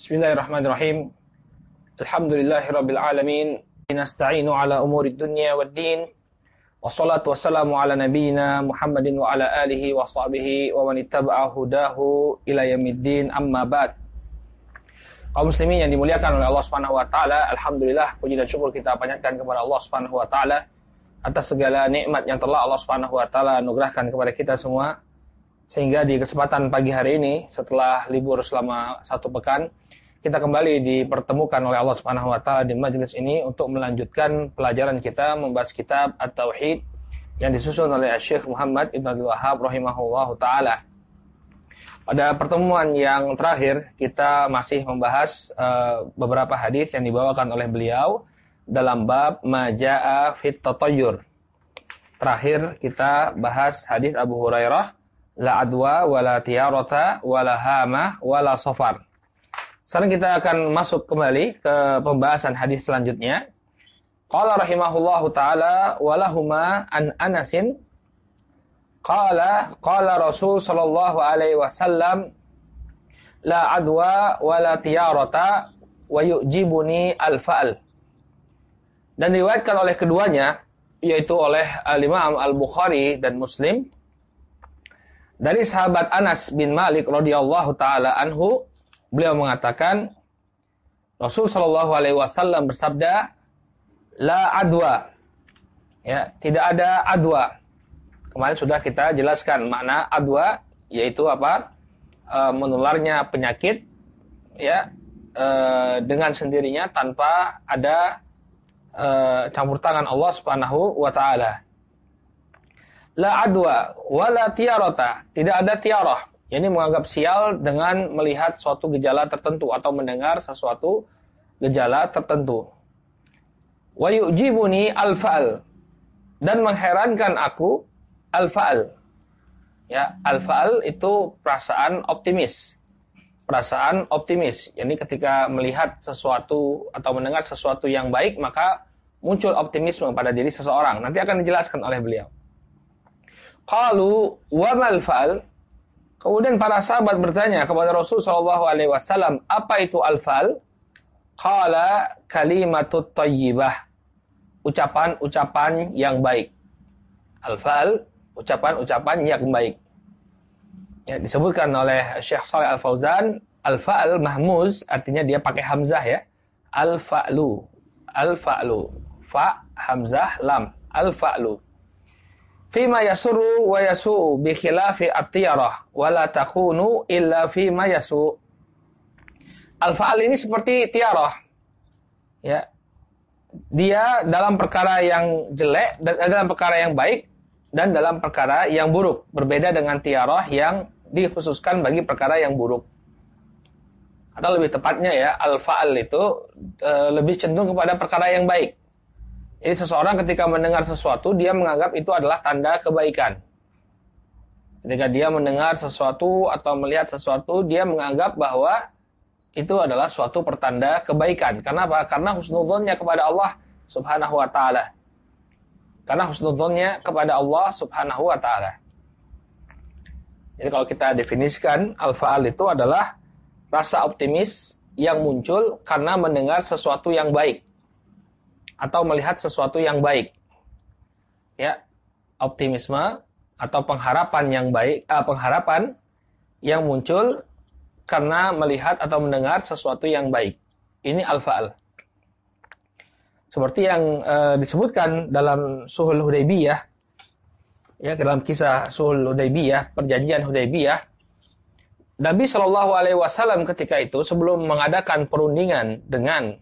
Bismillahirrahmanirrahim. Alhamdulillahirabbil alamin. Nasta'inu ala umurid dunya waddin. Wassalatu wassalamu ala nabiyyina Muhammadin wa ala alihi wa sahbihi wa man ittaba'a hudahu ila yaumiddin. Amma ba'd. Kaum muslimin yang dimuliakan oleh Allah Subhanahu wa taala, alhamdulillah puji dan syukur kita panjatkan kepada Allah Subhanahu wa taala atas segala nikmat yang telah Allah Subhanahu wa taala anugerahkan kepada kita semua. Sehingga di kesempatan pagi hari ini, setelah libur selama satu pekan, kita kembali dipertemukan oleh Allah Subhanahu wa taala di majelis ini untuk melanjutkan pelajaran kita membahas kitab At-Tauhid yang disusun oleh Syekh Muhammad Ibn Abdul Wahhab rahimahullahu taala. Pada pertemuan yang terakhir, kita masih membahas beberapa hadis yang dibawakan oleh beliau dalam bab Maja'a fit Tatayyur. Terakhir kita bahas hadis Abu Hurairah, la adwa wala tiyarata wala hama wala safar. Sekarang kita akan masuk kembali ke pembahasan hadis selanjutnya. Qala rahimahullahu taala walahuma an Anasin qala Rasul sallallahu alaihi wasallam la adwa wala tiyarata wa yu'jibuni al-fa'al. Dan diriwayatkan oleh keduanya, yaitu oleh Al-Imam Al-Bukhari dan Muslim, dari sahabat Anas bin Malik radhiyallahu taala anhu, beliau mengatakan Rasul sallallahu alaihi wasallam bersabda, la adwa. Ya, tidak ada adwa. Kemarin sudah kita jelaskan makna adwa, yaitu apa? Menularnya penyakit ya dengan sendirinya tanpa ada campur tangan Allah Subhanahu wa taala. La adwa wala tiarata, tidak ada tiarah, yakni menganggap sial dengan melihat suatu gejala tertentu atau mendengar sesuatu gejala tertentu. Wa yu'jibuni al-fa'al, dan mengherankan aku al-fa'al. Ya, al-fa'al itu perasaan optimis. Perasaan optimis, yakni ketika melihat sesuatu atau mendengar sesuatu yang baik, maka muncul optimisme pada diri seseorang. Nanti akan dijelaskan oleh beliau. Qalu wa mal fa'al. Kemudian para sahabat bertanya kepada Rasul sallallahu alaihi wasallam, apa itu al-fa'al? Qala kalimatut thayyibah. Ucapan-ucapan yang baik. Al-fa'al, ucapan-ucapan yang baik. Ya, disebutkan oleh Syekh Shalih Al-Fauzan, al-fa'al mahmuz, artinya dia pakai hamzah ya. Al-fa'lu. Al-fa'lu. Fa hamzah lam. Al-fa'lu. Fima yasuru wa yasu bi khilafi at-tiyarah wa la takunu illa fima yasu. Al-fa'al ini seperti tiarah. Ya. Dia dalam perkara yang jelek dan dalam perkara yang baik dan dalam perkara yang buruk. Berbeda dengan tiarah yang dikhususkan bagi perkara yang buruk. Atau lebih tepatnya ya, al-fa'al itu lebih cenderung kepada perkara yang baik. Jadi seseorang ketika mendengar sesuatu, dia menganggap itu adalah tanda kebaikan. Ketika dia mendengar sesuatu atau melihat sesuatu, dia menganggap bahwa itu adalah suatu pertanda kebaikan. Kenapa? Karena husnudzonnya kepada Allah Subhanahu wa taala. Karena husnudzonnya kepada Allah Subhanahu wa taala. Jadi kalau kita definisikan, al-fa'al itu adalah rasa optimis yang muncul karena mendengar sesuatu yang baik atau melihat sesuatu yang baik. Ya, optimisme atau pengharapan yang baik, pengharapan yang muncul karena melihat atau mendengar sesuatu yang baik. Ini al-fa'al. Seperti yang disebutkan dalam Sulhul Hudaybiyah, ya, dalam kisah Sulhul Hudaybiyah, perjanjian Hudaybiyah, Nabi Shallallahu alaihi wasallam ketika itu sebelum mengadakan perundingan dengan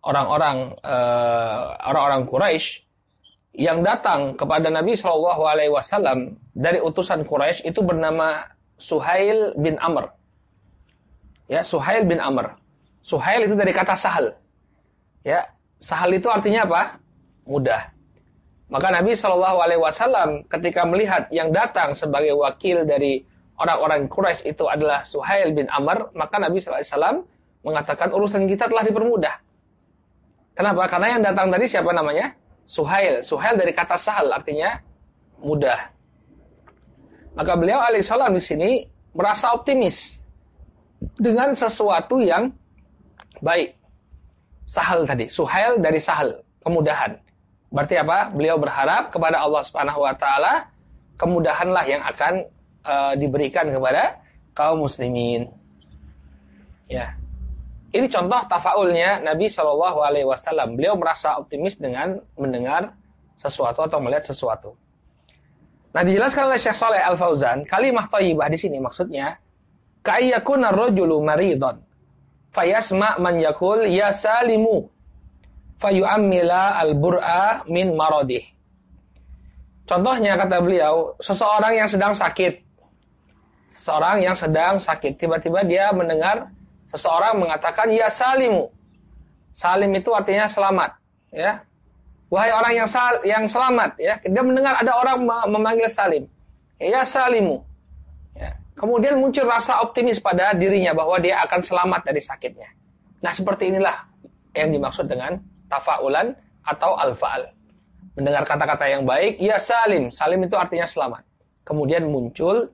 orang-orang Quraisy yang datang kepada Nabi Shallallahu alaihi wasallam dari utusan Quraisy itu bernama Suhail bin Amr. Ya, Suhail bin Amr. Suhail itu dari kata sahal. Ya, sahal itu artinya apa? Mudah. Maka Nabi Shallallahu alaihi wasallam ketika melihat yang datang sebagai wakil dari orang-orang Quraisy itu adalah Suhail bin Amr, maka Nabi sallallahu alaihi wasallam mengatakan urusan kita telah dipermudah. Kenapa? Karena yang datang tadi siapa namanya? Suhail. Suhail dari kata sahal, artinya mudah. Maka beliau alaihissalam di sini merasa optimis dengan sesuatu yang Baik. Sahal tadi, Suhail dari Sahal, kemudahan. Berarti apa? Beliau berharap kepada Allah Subhanahu wa taala kemudahanlah yang akan diberikan kepada kaum muslimin. Ya. Ini contoh tafaulnya Nabi Shallallahu alaihi wasallam. Beliau merasa optimis dengan mendengar sesuatu atau melihat sesuatu. Nah, dijelaskan oleh Syekh Shalih Al-Fauzan, kalimah thayyibah di sini maksudnya ka'ayyakuna ar-rajulu maridun fayasma man yaqul ya salimu fayu'ammila al-bur'a min maradih. Contohnya kata beliau, seseorang yang sedang sakit. Seseorang yang sedang sakit, tiba-tiba dia mendengar seseorang mengatakan ya salimu. Salim itu artinya selamat, ya. Wahai orang yang selamat, ya. Dia mendengar ada orang memanggil salim. Ya salimu. Ya. Kemudian muncul rasa optimis pada dirinya bahwa dia akan selamat dari sakitnya. Nah, seperti inilah yang dimaksud dengan tafaulan atau al-fa'al. Mendengar kata-kata yang baik, ya salim. Salim itu artinya selamat. Kemudian muncul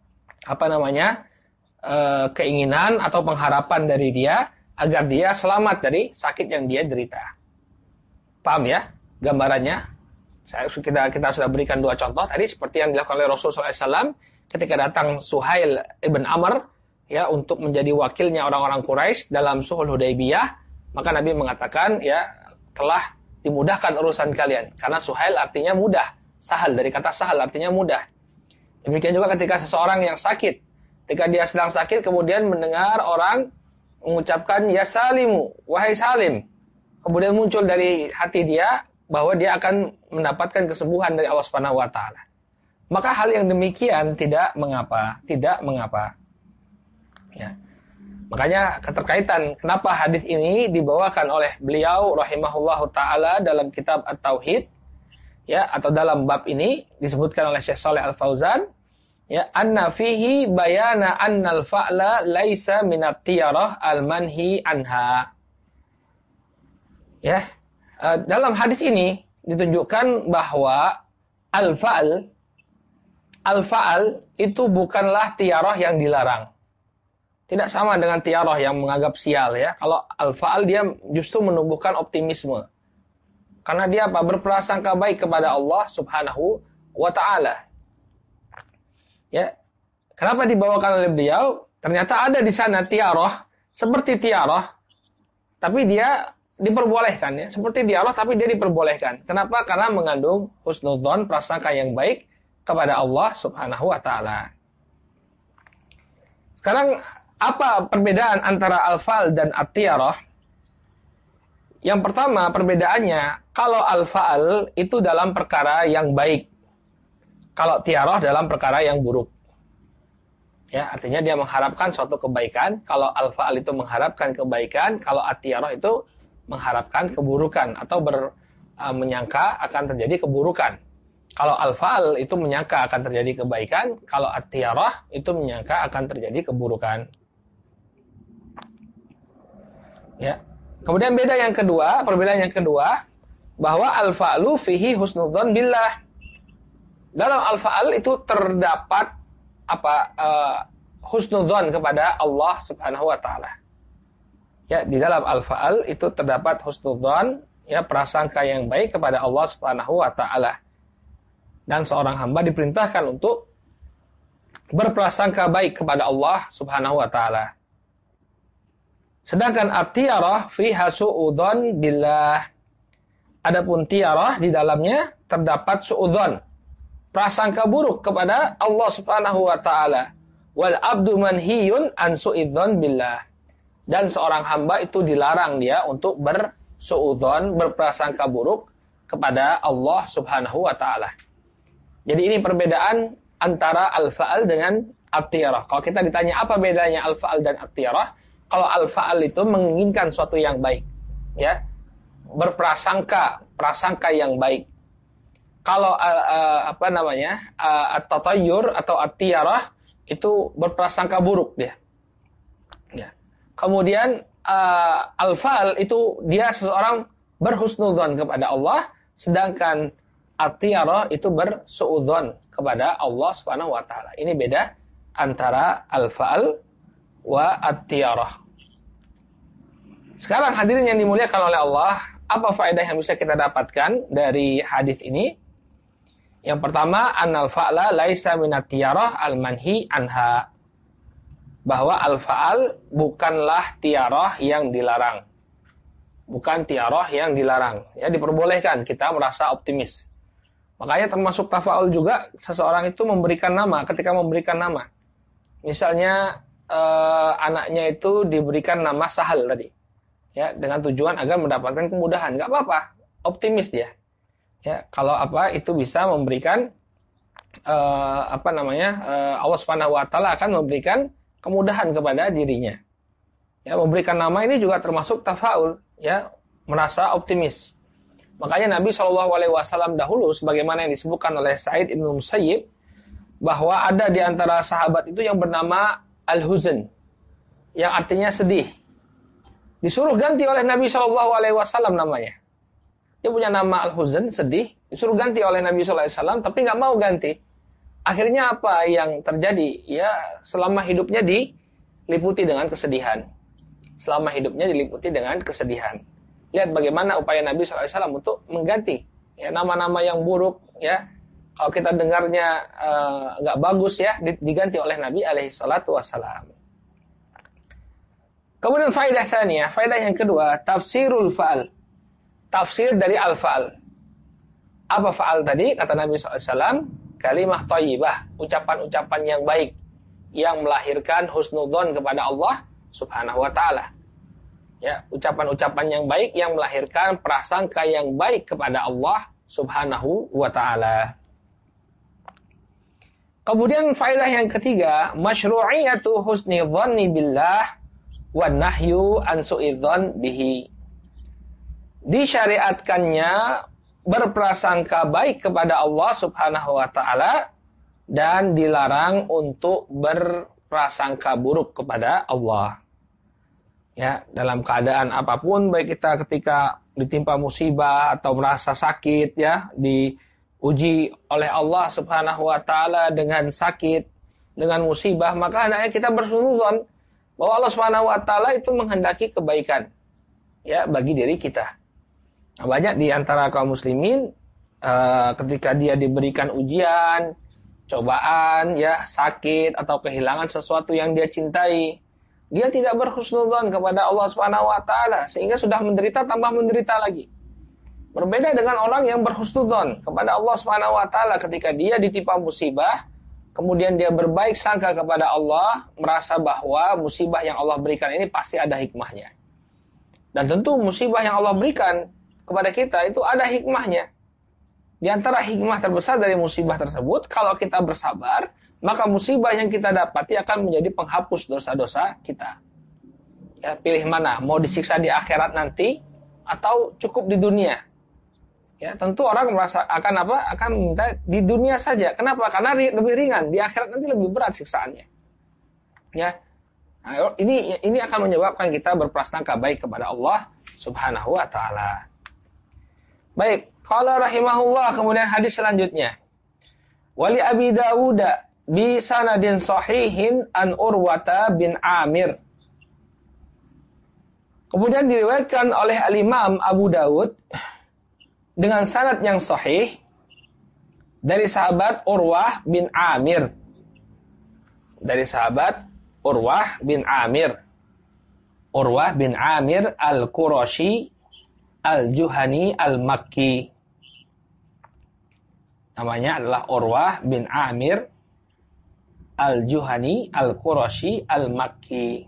keinginan atau pengharapan dari dia agar dia selamat dari sakit yang dia derita. Paham ya gambarannya? Kita sudah berikan dua contoh tadi seperti yang dilakukan oleh Rasulullah SAW ketika datang Suhail ibn Amr ya untuk menjadi wakilnya orang-orang Quraisy dalam Sulhul Hudaybiyah, maka Nabi mengatakan ya telah dimudahkan urusan kalian karena Suhail artinya mudah, sahal dari kata sahal artinya mudah. Demikian juga ketika seseorang yang sakit, ketika dia sedang sakit kemudian mendengar orang mengucapkan ya salimu, wahai salim. Kemudian muncul dari hati dia bahwa dia akan mendapatkan kesembuhan dari Allah Subhanahu wa taala. Maka hal yang demikian tidak mengapa. Ya. Makanya keterkaitan kenapa hadis ini dibawakan oleh beliau rahimahullahu taala dalam kitab At-Tauhid ya atau dalam bab ini disebutkan oleh Syekh Shalih Al-Fauzan ya anna fihi bayana annal fa'la laisa minat tiyarah al-manhi anha. Ya. Dalam hadis ini ditunjukkan bahwa al-fa'al itu bukanlah tiarah yang dilarang. Tidak sama dengan tiarah yang menganggap sial ya. Kalau al-fa'al dia justru menumbuhkan optimisme. Karena dia berprasangka baik kepada Allah Subhanahu wa taala. Ya. Kenapa dibawakan oleh beliau? Ternyata ada di sana tiarah seperti tiarah tapi dia diperbolehkan ya. Seperti tiarah tapi dia diperbolehkan. Kenapa? Karena mengandung husnudzon, prasangka yang baik kepada Allah Subhanahu wa taala. Sekarang apa perbedaan antara al-fa'al dan at-tiyarah? Yang pertama perbedaannya, kalau al-fa'al itu dalam perkara yang baik. Kalau tiyarah dalam perkara yang buruk. Ya, artinya dia mengharapkan suatu kebaikan. Kalau al-fa'al itu mengharapkan kebaikan, kalau at-tiyarah itu mengharapkan keburukan atau menyangka akan terjadi keburukan. Kalau al-fa'al itu menyangka akan terjadi kebaikan, kalau at-tiyarah itu menyangka akan terjadi keburukan. Ya. Kemudian perbedaan yang kedua, bahwa al-fa'lu fihi husnudzon billah. Dalam al-fa'al itu terdapat husnudzon kepada Allah Subhanahu wa taala. Ya, di dalam al-fa'al itu terdapat husnudzon, ya prasangka yang baik kepada Allah Subhanahu wa taala. Dan seorang hamba diperintahkan untuk berprasangka baik kepada Allah Subhanahu wa taala. Sedangkan at-tiyarah fiha su'udzon billah. Adapun tiyarah di dalamnya terdapat su'udzon, prasangka buruk kepada Allah Subhanahu wa taala. Wal abdu manhiyun an su'idzon billah. Dan seorang hamba itu dilarang dia untuk bersu'udzon, berprasangka buruk kepada Allah Subhanahu wa taala. Jadi ini perbedaan antara al-fa'al dengan at-tiyarah. Kalau kita ditanya apa bedanya al-fa'al dan at-tiyarah, kalau al-fa'al itu menginginkan suatu yang baik, ya, prasangka yang baik. Kalau at-tatayyur atau at-tiyarah itu berprasangka buruk dia. Ya. Kemudian al-fa'al itu dia seseorang berhusnudzon kepada Allah, sedangkan at-tiyarah itu bersuudzon kepada Allah Subhanahu wa taala. Ini beda antara al-fa'al wa at-tiyarah. Sekarang hadirin yang dimuliakan oleh Allah, apa faedah yang bisa kita dapatkan dari hadis ini? Yang pertama, annal fa'la laisa minat tiarah al-manhi anha. Bahwa al-fa'al bukanlah tiarah yang dilarang. Bukan tiarah yang dilarang. Ya, diperbolehkan kita merasa optimis. Makanya termasuk tafa'ul juga, seseorang itu memberikan nama, ketika memberikan nama. Misalnya, anaknya itu diberikan nama Sahal tadi. Ya, dengan tujuan agar mendapatkan kemudahan. Nggak apa-apa, optimis dia. Ya, kalau itu bisa memberikan Allah Subhanahu wa taala akan memberikan kemudahan kepada dirinya. Ya, memberikan nama ini juga termasuk tafaul, ya, merasa optimis. Makanya Nabi Shallallahu alaihi wasallam dahulu sebagaimana yang disebutkan oleh Sa'id bin Musayyib bahwa ada di antara sahabat itu yang bernama Al-Huzn, yang artinya sedih. Disuruh ganti oleh Nabi Shallallahu alaihi wasallam namanya. Dia punya nama Al-Huzn, sedih, disuruh ganti oleh Nabi Shallallahu alaihi wasallam tapi nggak mau ganti. Akhirnya apa yang terjadi? Ya, selama hidupnya diliputi dengan kesedihan. Selama hidupnya diliputi dengan kesedihan. Lihat bagaimana upaya Nabi Shallallahu alaihi wasallam untuk mengganti ya nama-nama yang buruk, ya. Kalau kita dengarnya nggak bagus, ya, diganti oleh Nabi alaihi salatu wasallam. Kemudian faedah tsaniyah, faedah yang kedua, tafsirul fa'al. Tafsir dari al-fa'al. Apa fa'al tadi? Kata Nabi SAW, kalimah thayyibah, ucapan-ucapan yang baik, yang melahirkan husnudzon kepada Allah Subhanahu wa ta'ala. Ya, ucapan-ucapan yang baik yang melahirkan prasangka yang baik kepada Allah Subhanahu wa ta'ala. Kemudian faedah yang ketiga, masyru'iyatu husni dhanni billah wa nahyu an su'idzan bihi. Disyariatkannya berprasangka baik kepada Allah Subhanahu wa taala dan dilarang untuk berprasangka buruk kepada Allah. Ya, dalam keadaan apapun, baik kita ketika ditimpa musibah atau merasa sakit, ya, diuji oleh Allah Subhanahu wa taala dengan sakit, dengan musibah, maka hendaknya kita bersunudzon bahwa Allah Subhanahu wa taala itu menghendaki kebaikan, ya, bagi diri kita. Nah, banyak di antara kaum muslimin ketika dia diberikan ujian, cobaan, ya, sakit atau kehilangan sesuatu yang dia cintai, dia tidak berhusnudzon kepada Allah Subhanahu wa taala sehingga sudah menderita tambah menderita lagi. Berbeda dengan orang yang berhusnudzon kepada Allah Subhanahu wa taala ketika dia ditimpa musibah, kemudian dia berbaik sangka kepada Allah, merasa bahwa musibah yang Allah berikan ini pasti ada hikmahnya. Dan tentu musibah yang Allah berikan kepada kita itu ada hikmahnya. Di antara hikmah terbesar dari musibah tersebut, kalau kita bersabar, maka musibah yang kita dapati akan menjadi penghapus dosa-dosa kita. Ya, pilih mana, mau disiksa di akhirat nanti atau cukup di dunia. Ya, tentu orang merasa akan minta di dunia saja. Kenapa? Karena lebih ringan, di akhirat nanti lebih berat siksaannya. Ya. Nah, ini akan menyebabkan kita berprasangka baik kepada Allah Subhanahu wa taala. Baik, qala rahimahullah, kemudian hadis selanjutnya. Wali Abi Dawud bi sanadin sahihin an Urwata bin Amir. Kemudian diriwayatkan oleh Al-Imam Abu Dawud dengan sanad yang sahih dari sahabat Urwah bin Amir. Dari sahabat Urwah bin Amir. Urwah bin Amir Al-Qurashi Al-Juhani Al-Makki. Namanya adalah Urwah bin Amir Al-Juhani Al-Qurashi Al-Makki.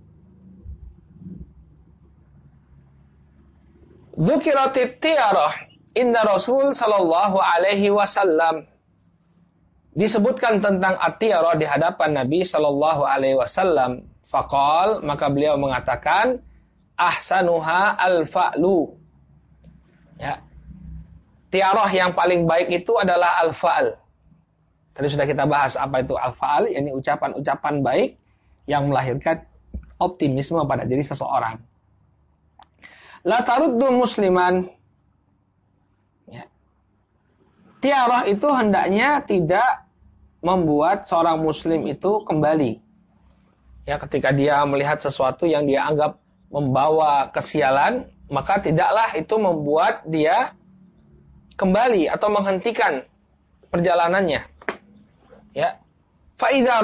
Dzukiratit tiyarah inna Rasul sallallahu alaihi wasallam. Disebutkan tentang at-tiyarah di hadapan Nabi sallallahu alaihi wasallam. Faqal, maka beliau mengatakan, ahsanuha al-fa'lu. Ya. Tiarah yang paling baik itu adalah al-fa'al. Tadi sudah kita bahas apa itu al-fa'al, yakni ucapan-ucapan baik yang melahirkan optimisme pada diri seseorang. La taruddu musliman. Ya. Tiarah itu hendaknya tidak membuat seorang muslim itu kembali. Ya, ketika dia melihat sesuatu yang dia anggap membawa kesialan, maka tidaklah itu membuat dia kembali atau menghentikan perjalanannya. Ya. Fa idza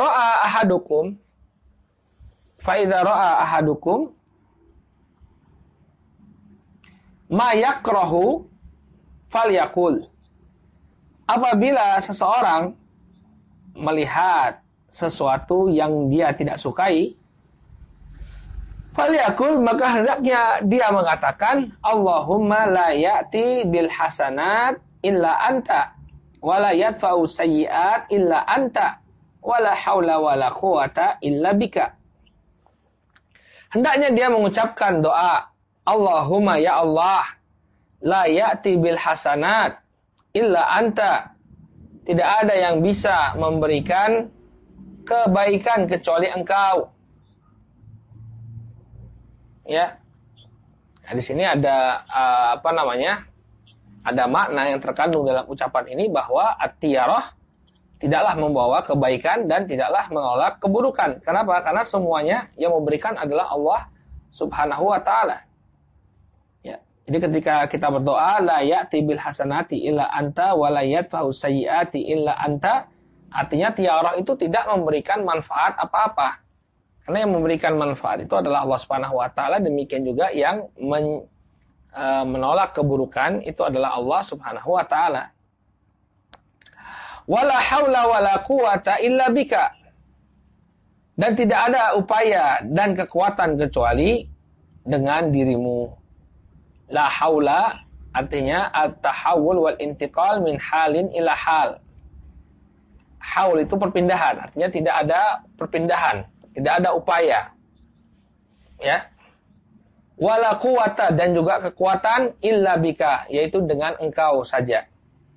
ra'a ahadukum ma yakrahu falyaqul. Apabila seseorang melihat sesuatu yang dia tidak sukai, falyaqul, maka hendaknya dia mengatakan, Allahumma la ya'ti bil hasanat illa anta wa la yadfa'u sayyi'at illa anta wa la haula wa la quwata illa bika. Hendaknya dia mengucapkan doa, Allahumma ya Allah, la ya'ti bil hasanat illa anta. Tidak ada yang bisa memberikan kebaikan kecuali Engkau. Ya. Nah, di sini ada ada makna yang terkandung dalam ucapan ini bahwa at-tiyarah tidaklah membawa kebaikan dan tidaklah menolak keburukan. Kenapa? Karena semuanya yang memberikan adalah Allah Subhanahu wa taala. Ya. Jadi ketika kita berdoa la ya'ti bil hasanati illa anta wa la yadfa'u sayyiati illa anta, artinya tiarah itu tidak memberikan manfaat apa-apa. Karena yang memberikan manfaat itu adalah Allah Subhanahu wa taala, demikian juga yang menolak keburukan itu adalah Allah Subhanahu wa taala. Wala haula wala quwata illa bika. Dan tidak ada upaya dan kekuatan kecuali dengan dirimu. La haula artinya at-tahawul wal intiqal min halin ila hal. Haul itu perpindahan, artinya tidak ada perpindahan, tidak ada upaya. Ya. Wala quwata, dan juga kekuatan illa bika, yaitu dengan Engkau saja.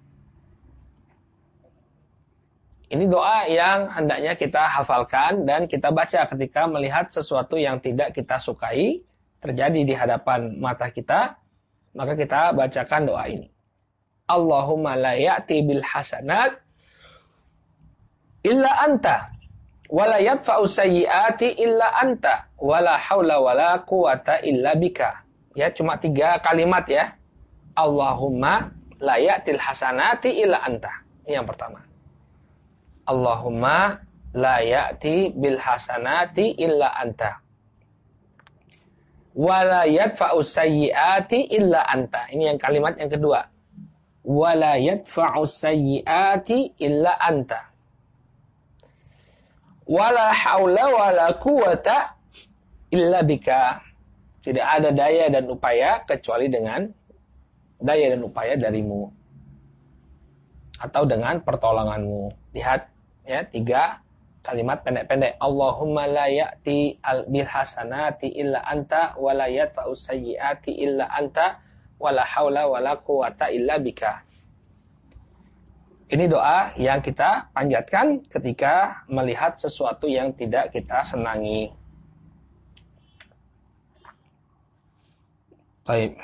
Ini doa yang hendaknya kita hafalkan dan kita baca ketika melihat sesuatu yang tidak kita sukai terjadi di hadapan mata kita, maka kita bacakan doa ini. Allahumma la ya'ti bil hasanat illa anta wa la yadfa'u sayyiati illa anta wa la haula wa la quwata illa bika. Ya, cuma 3 kalimat ya. Allahumma la ya'til hasanati illa anta. Ini yang pertama. Allahumma la ya'ti bil hasanati illa anta wa la yadfa'u sayyiati illa anta. Ini yang kalimat yang kedua. Wa la yadfa'u sayyiati illa anta. Wala haula wala quwata illa bika. Tidak ada daya dan upaya kecuali dengan daya dan upaya darimu atau dengan pertolonganmu. Lihat ya, 3 kalimat pendek-pendek. Allahumma la ya'ti bil hasanati illa anta wa la yadfa'u sayyiati illa anta wa la haula wa la quwata illa bika. Ini doa yang kita panjatkan ketika melihat sesuatu yang tidak kita senangi. Baik.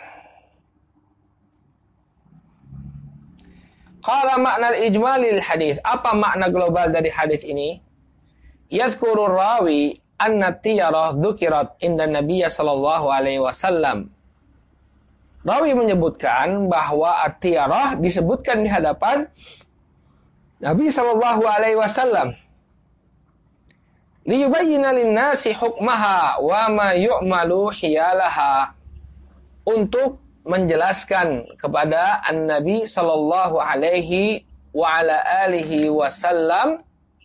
Qala makna al-ijmalil hadis. Apa makna global dari hadis ini? Yadhkurur rawi anna tiyarah dzukirat inda Nabiy sallallahu alaihi wasallam. Rawi menyebutkan bahwa at-tiyarah disebutkan di hadapan Nabi sallallahu alaihi wasallam. Liyubayyina lin-nasi hukmaha wa ma yu'malu hiyalaha. Untuk menjelaskan kepada An-Nabi sallallahu alaihi wa ala alihi wasallam,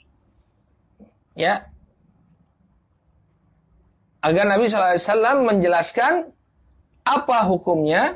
ya, agar Nabi sallallahu alaihi wasallam menjelaskan apa hukumnya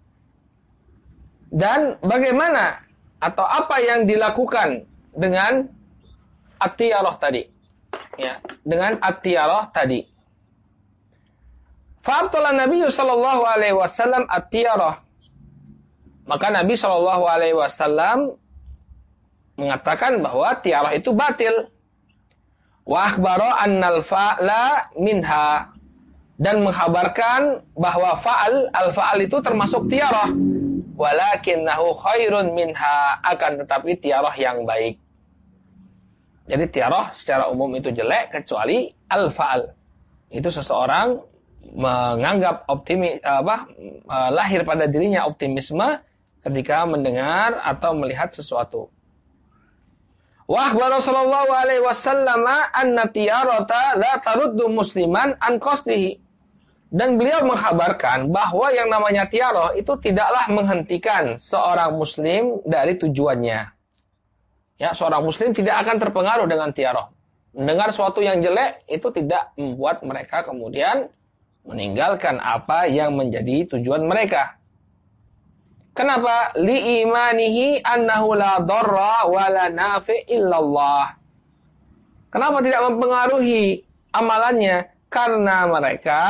dan bagaimana atau apa yang dilakukan dengan at-tiyarah tadi. Ya, dengan at-tiyarah tadi. Fa'abtala Nabi sallallahu alaihi wasallam at-tiyarah. Maka Nabi sallallahu alaihi wasallam mengatakan bahwa tiyarah itu batil. Wa akhbara annal fa'la minha, dan mengkhabarkan bahwa al-fa'al itu termasuk tiyarah. Walakinnahu khairun minha, akan tetapi tiyarah yang baik. Jadi tiyarah secara umum itu jelek kecuali al-fa'al. Itu seseorang menganggap lahir pada dirinya optimisme ketika mendengar atau melihat sesuatu. Wa akhbara sallallahu alaihi wasallam anna tiyarata la taruddu musliman an qasdihi. Dan beliau mengkhabarkan bahwa yang namanya tiarah itu tidaklah menghentikan seorang muslim dari tujuannya. Ya, seorang muslim tidak akan terpengaruh dengan tiarah. Mendengar sesuatu yang jelek itu tidak membuat mereka kemudian meninggalkan apa yang menjadi tujuan mereka. Kenapa? Li imanihi annahu la darra wa la nafi illallah. Kenapa tidak mempengaruhi amalannya? Karena mereka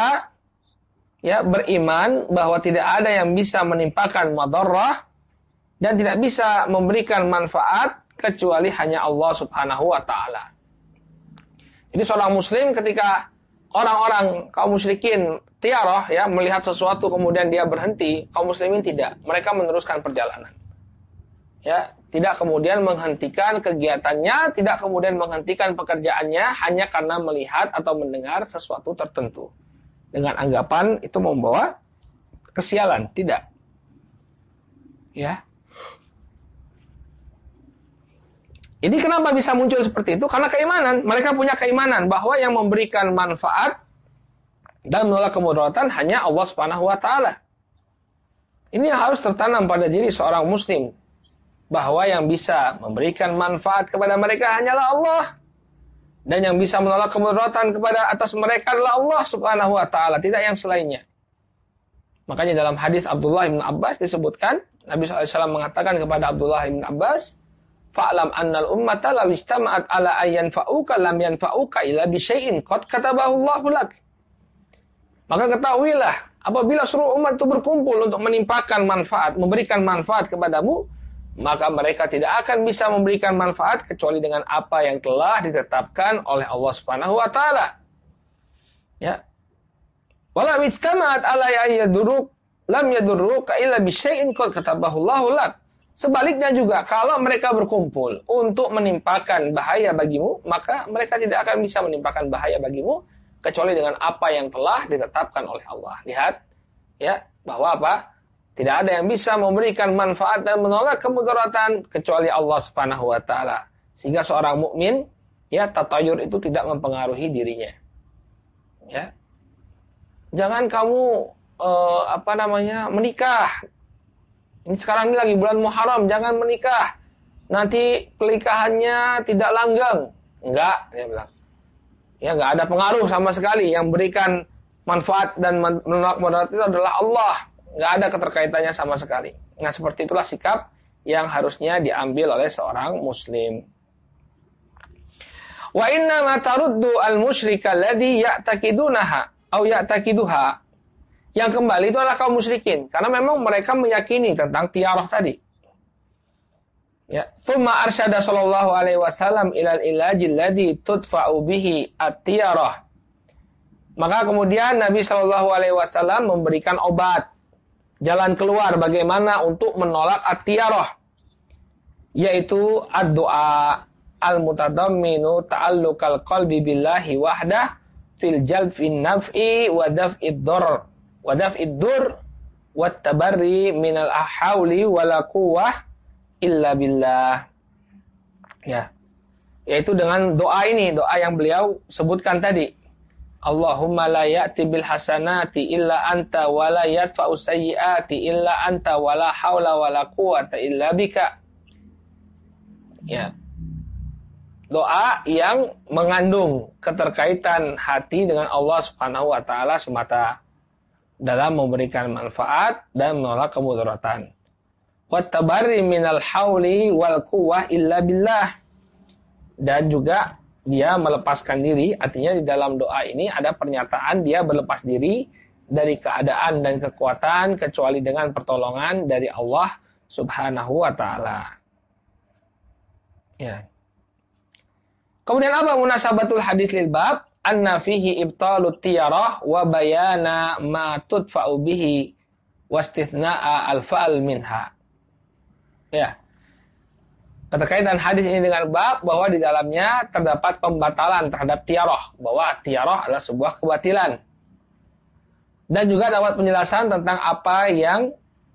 beriman bahwa tidak ada yang bisa menimpakan madarrah dan tidak bisa memberikan manfaat kecuali hanya Allah Subhanahu wa taala. Jadi seorang muslim ketika orang-orang kaum musyrikin tiarah melihat sesuatu kemudian dia berhenti, kaum muslimin tidak. Mereka meneruskan perjalanan. Tidak kemudian menghentikan kegiatannya, tidak kemudian menghentikan pekerjaannya hanya karena melihat atau mendengar sesuatu tertentu. Dengan anggapan itu membawa kesialan, tidak. Ini kenapa bisa muncul seperti itu? Karena keimanan. Mereka punya keimanan bahwa yang memberikan manfaat dan menolak kemudaratan hanya Allah Subhanahu wa taala. Ini harus tertanam pada diri seorang muslim bahwa yang bisa memberikan manfaat kepada mereka hanyalah Allah. Dan yang bisa menolak kemudaratan kepada atas mereka adalah Allah Subhanahu wa taala, tidak yang selainnya. Makanya dalam hadis Abdullah bin Abbas disebutkan, Nabi SAW mengatakan kepada Abdullah bin Abbas, "Fa'lam annal ummata law ijtama'at ala ayyan fa'uka lam yanfa'uka illa bi syai'in qad katabahu Allahu lak." Maka ketahuilah, apabila seluruh umat itu berkumpul untuk menimpakan manfaat, memberikan manfaat kepadamu, maka mereka tidak akan bisa memberikan manfaat kecuali dengan apa yang telah ditetapkan oleh Allah Subhanahu wa taala. Wala ijtama'at ala yadurruk lam yadurruka illa bi syai'in qad katabahu Allahu lak. Sebaliknya juga, kalau mereka berkumpul untuk menimpakan bahaya bagimu, maka mereka tidak akan bisa menimpakan bahaya bagimu kecuali dengan apa yang telah ditetapkan oleh Allah. Lihat bahwa tidak ada yang bisa memberikan manfaat dan menolak kemudaratan kecuali Allah Subhanahu wa taala. Sehingga seorang mukmin tatayur itu tidak mempengaruhi dirinya. Jangan kamu menikah. Ini sekarang ini lagi bulan Muharram, jangan menikah. Nanti pernikahannya tidak langgeng. Enggak, dia bilang. Enggak ada pengaruh sama sekali. Yang berikan manfaat dan menolak mudarat itu adalah Allah. Enggak ada keterkaitannya sama sekali. Nah, seperti itulah sikap yang harusnya diambil oleh seorang muslim. Wa inna ma taruddu al-musyrika alladhi ya'taqidunaha aw ya'taqiduha. Yang kembali itu adalah kaum musyrikin, karena memang mereka meyakini tentang tiarah tadi. Tsumma arsyada sallallahu alaihi wasallam ilal ilajil ladzi tudfa'u bihi at-tiarah. Maka kemudian Nabi sallallahu alaihi wasallam memberikan obat, jalan keluar bagaimana untuk menolak at-tiarah, yaitu ad-du'a al-mutadamminu ta'alluqal qalbi billahi wahdah fil jalfin naf'i wa daf'id dhar wa daf'id dur wa tabarri minal ahawli wala quwwah illa billah. Yaitu dengan doa ini, doa yang beliau sebutkan tadi. Allahumma la ya'ti bil hasanati illa anta wa la yadfa'u sayyiati illa anta wa la haula wa la quwwata illa bika. Doa yang mengandung keterkaitan hati dengan Allah Subhanahu wa taala semata dalam memberikan manfaat dan menolak kemudaratan. Wa tabarri minal hauli wal quwwah illa billah. Dan juga dia melepaskan diri, artinya di dalam doa ini ada pernyataan dia berlepas diri dari keadaan dan kekuatan kecuali dengan pertolongan dari Allah Subhanahu wa taala. Kemudian apa munasabatul hadis lil bab? Anna fihi ibtalut tiyarah wa bayana ma tudfa'u bihi wastithna'a al-fa'al minha. Keterkaitan hadis ini dengan bab bahwa di dalamnya terdapat pembatalan terhadap tiarah, bahwa tiarah adalah sebuah kebatilan. Dan juga dapat penjelasan tentang apa yang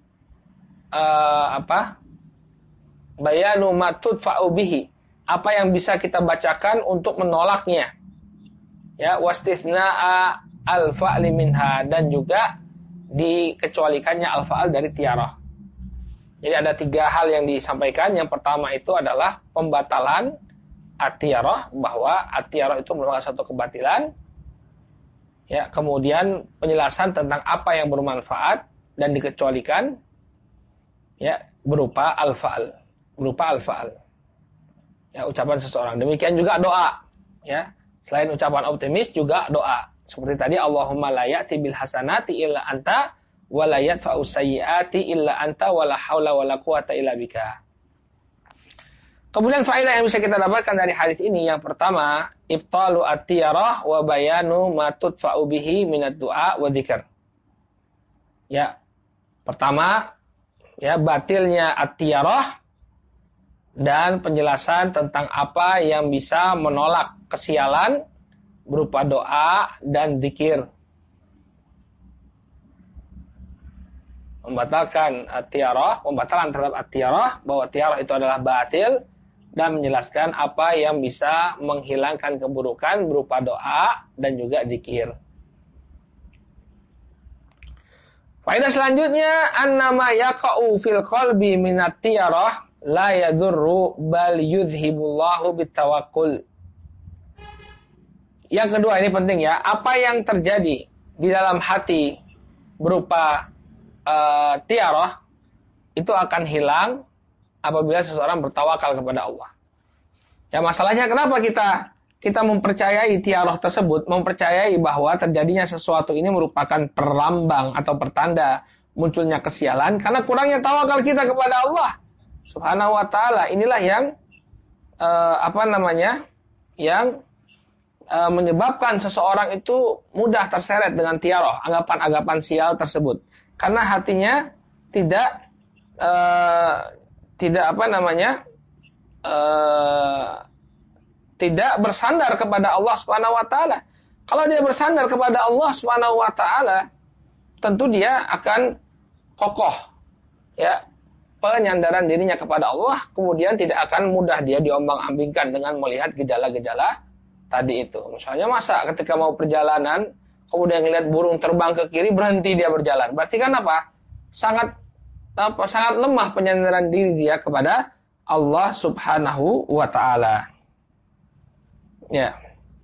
bayanu ma tudfa'u bihi, apa yang bisa kita bacakan untuk menolaknya. Ya, wastithna'a al-fa'li minha, dan juga dikecualikannya al-fa'al dari tiarah. Jadi ada 3 hal yang disampaikan. Yang pertama itu adalah pembatalan at-tiarah, bahwa at-tiarah itu merupakan satu kebatilan. Ya, kemudian penjelasan tentang apa yang bermanfaat dan dikecualikan, ya, berupa al-fa'al, ya, ucapan seseorang. Demikian juga doa, ya, selain ucapan optimis juga doa. Seperti tadi, Allahumma la ya'ti bil hasanati illa anta wa la yadfa'u sayyiati illa anta wa la haula wa la quwata illa bika. Kemudian faedah yang bisa kita dapatkan dari hadis ini, yang pertama, ibtalu at-tiyarah wa bayanu ma tudfa'u bihi minad du'a wa dzikr. Ya, pertama, ya, batilnya at-tiyarah dan penjelasan tentang apa yang bisa menolak kesialan berupa doa dan zikir. Membatalkan at-tiyarah, pembatalan terhadap at-tiyarah, bahwa tiyarah itu adalah batil, dan menjelaskan apa yang bisa menghilangkan keburukan berupa doa dan juga zikir. Faedah selanjutnya, annama yaqa'u fil qalbi minat tiyarah la yadurru bal yudhibullahu bitawakkul. Yang kedua, ini penting ya, apa yang terjadi di dalam hati berupa tiyarah itu akan hilang apabila seseorang bertawakal kepada Allah. Ya, masalahnya kenapa kita mempercayai tiarah tersebut, mempercayai bahwa terjadinya sesuatu ini merupakan perlambang atau pertanda munculnya kesialan, karena kurangnya tawakal kita kepada Allah Subhanahu wa taala. Inilah yang menyebabkan seseorang itu mudah terseret dengan tiarah, anggapan-anggapan sial tersebut, karena hatinya tidak bersandar kepada Allah Subhanahu wa taala. Kalau dia bersandar kepada Allah Subhanahu wa taala, tentu dia akan kokoh, ya, penyandaran dirinya kepada Allah, kemudian tidak akan mudah dia diombang-ambingkan dengan melihat gejala-gejala tadi itu. Misalnya, masa ketika mau perjalanan kemudian melihat burung terbang ke kiri berhenti dia berjalan. Berarti kan apa? Sangat lemah penyandaran diri dia kepada Allah Subhanahu wa taala. Ya.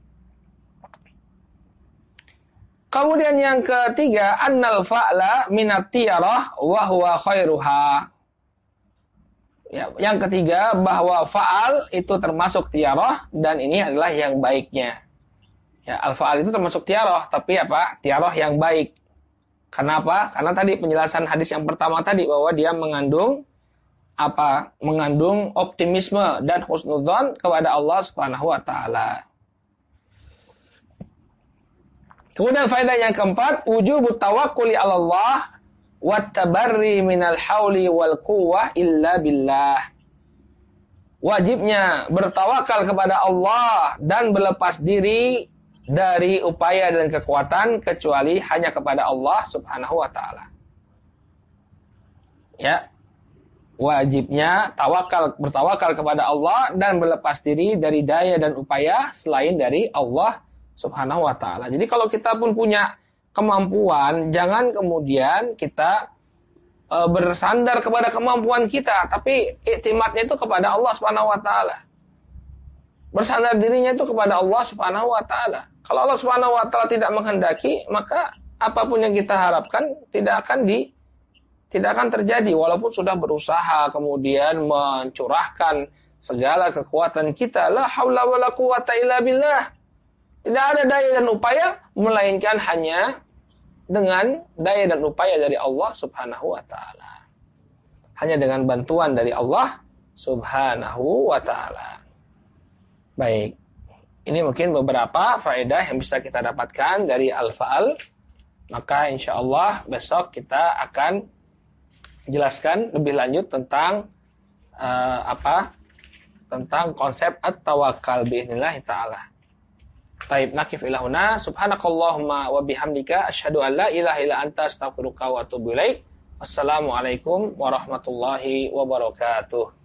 Kemudian yang ketiga, annal fa'la minat tiyarah wa huwa khairuha. Ya, yang ketiga, bahwa fa'al itu termasuk tiyarah dan ini adalah yang baiknya. Ya, al-fa'al itu termasuk tiyarah, tapi apa? Tiyarah yang baik. Kenapa? Karena tadi penjelasan hadis yang pertama tadi, bahwa dia mengandung optimisme dan husnudzon kepada Allah Subhanahu wa taala. Kemudian faedah yang keempat, wujubut tawakkuli 'ala Allah wat tabarri minal hauli wal quwwah illa billah. Wajibnya bertawakal kepada Allah dan berlepas diri dari upaya dan kekuatan kecuali hanya kepada Allah Subhanahu wa taala. Ya. Wajibnya bertawakal kepada Allah dan berlepas diri dari daya dan upaya selain dari Allah Subhanahu wa taala. Jadi kalau kita pun punya kemampuan, jangan kemudian kita bersandar kepada kemampuan kita, tapi iktimadnya itu kepada Allah Subhanahu wa taala. Bersandar dirinya itu kepada Allah Subhanahu wa taala. Kalau Allah Subhanahu wa taala tidak menghendaki, maka apapun yang kita harapkan tidak akan terjadi, walaupun sudah berusaha kemudian mencurahkan segala kekuatan kita. La haula wala quwata illa billah. Tidak ada daya dan upaya melainkan hanya dengan daya dan upaya dari Allah Subhanahu wa taala. Hanya dengan bantuan dari Allah Subhanahu wa taala. Baik. Ini mungkin beberapa faedah yang bisa kita dapatkan dari al-fa'al. Maka insyaallah besok kita akan jelaskan lebih lanjut tentang tentang konsep at-tawakkal biidznillah taala. Taib nakif ilahuna subhanakallahumma wa bihamdika asyhadu an la ilaha illa anta astaghfiruka wa atubu ilaik. Wassalamualaikum warahmatullahi wabarakatuh.